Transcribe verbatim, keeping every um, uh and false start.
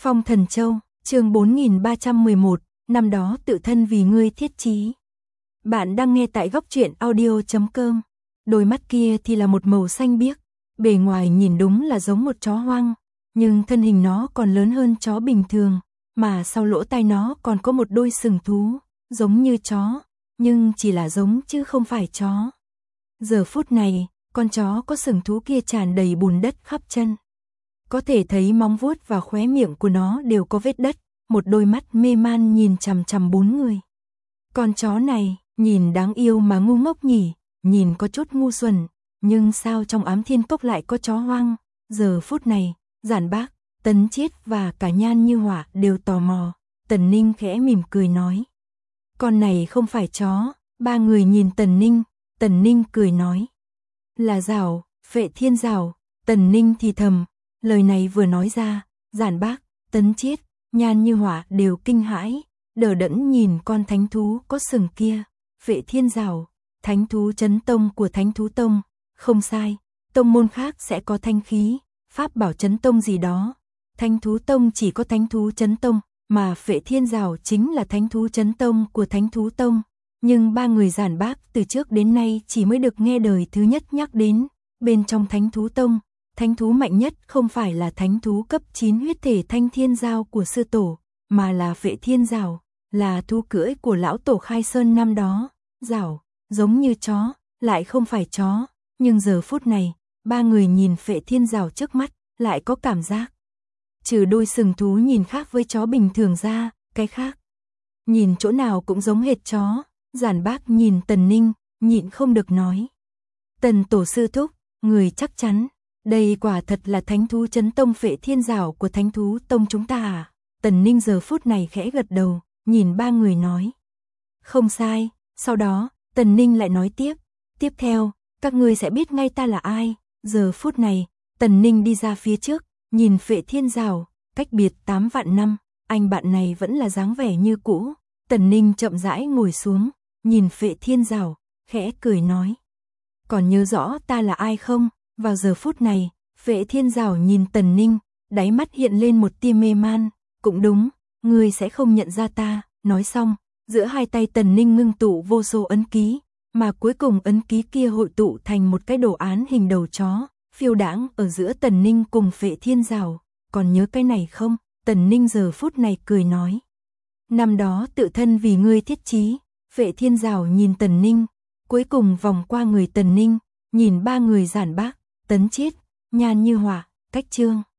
Phong Thần Châu, chương bốn nghìn ba trăm mười một, năm đó tự thân vì ngươi thiết chí. Bạn đang nghe tại góc truyện audio chấm com. Đôi mắt kia thì là một màu xanh biếc, bề ngoài nhìn đúng là giống một chó hoang, nhưng thân hình nó còn lớn hơn chó bình thường, mà sau lỗ tai nó còn có một đôi sừng thú, giống như chó, nhưng chỉ là giống chứ không phải chó. Giờ phút này, con chó có sừng thú kia tràn đầy bùn đất khắp chân. Có thể thấy móng vuốt và khóe miệng của nó đều có vết đất, một đôi mắt mê man nhìn chằm chằm bốn người. Con chó này, nhìn đáng yêu mà ngu ngốc nhỉ, nhìn có chút ngu xuẩn, nhưng sao trong Ám Thiên Cốc lại có chó hoang? Giờ phút này, Giản Bác, Tấn Chiết và cả Nhan Như Hỏa đều tò mò. Tần Ninh khẽ mỉm cười nói: con này không phải chó. Ba người nhìn Tần Ninh, Tần Ninh cười nói: là Giảo, Phệ Thiên Giảo. Tần Ninh thì thầm, lời này vừa nói ra, Giản Bác, Tấn Chiết, Nhan Như Hỏa đều kinh hãi, đờ đẫn nhìn con thánh thú có sừng kia. Phệ Thiên Giảo, thánh thú chấn tông của Thánh Thú Tông. Không sai, tông môn khác sẽ có thanh khí, pháp bảo chấn tông gì đó. Thánh Thú Tông chỉ có thánh thú chấn tông, mà Phệ Thiên Giảo chính là thánh thú chấn tông của Thánh Thú Tông. Nhưng ba người Giản Bác từ trước đến nay chỉ mới được nghe đời thứ nhất nhắc đến. Bên trong Thánh Thú Tông, thánh thú mạnh nhất không phải là thánh thú cấp chín huyết thể Thanh Thiên Giao của sư tổ, mà là Phệ Thiên Giảo, là thú cưỡi của lão tổ Khai Sơn năm đó. Giảo, giống như chó, lại không phải chó, nhưng giờ phút này, ba người nhìn Phệ Thiên Giảo trước mắt, lại có cảm giác. Trừ đôi sừng thú nhìn khác với chó bình thường ra, cái khác. Nhìn chỗ nào cũng giống hệt chó. Giản Bác nhìn Tần Ninh, nhịn không được nói: Tần tổ sư thúc, người chắc chắn, đây quả thật là thánh thú chấn tông Phệ Thiên Giảo của Thánh Thú Tông chúng ta à? Tần Ninh giờ phút này khẽ gật đầu, nhìn ba người nói: không sai. Sau đó, Tần Ninh lại nói tiếp: tiếp theo, các ngươi sẽ biết ngay ta là ai. Giờ phút này, Tần Ninh đi ra phía trước, nhìn Phệ Thiên Giảo, cách biệt tám vạn năm, anh bạn này vẫn là dáng vẻ như cũ. Tần Ninh chậm rãi ngồi xuống, nhìn Phệ Thiên Giảo, khẽ cười nói: còn nhớ rõ ta là ai không? Vào giờ phút này, Phệ Thiên Giảo nhìn Tần Ninh, đáy mắt hiện lên một tia mê man. Cũng đúng, ngươi sẽ không nhận ra ta. Nói xong, giữa hai tay Tần Ninh ngưng tụ vô số ấn ký, mà cuối cùng ấn ký kia hội tụ thành một cái đồ án hình đầu chó, phiêu đãng ở giữa Tần Ninh cùng Phệ Thiên Giảo. Còn nhớ cái này không? Tần Ninh giờ phút này cười nói: năm đó tự thân vì ngươi thiết chí. Phệ Thiên Giảo nhìn Tần Ninh, cuối cùng vòng qua người Tần Ninh, nhìn ba người Giản Bác, Tấn Chiết, Nhan Như Hỏa, cách chương.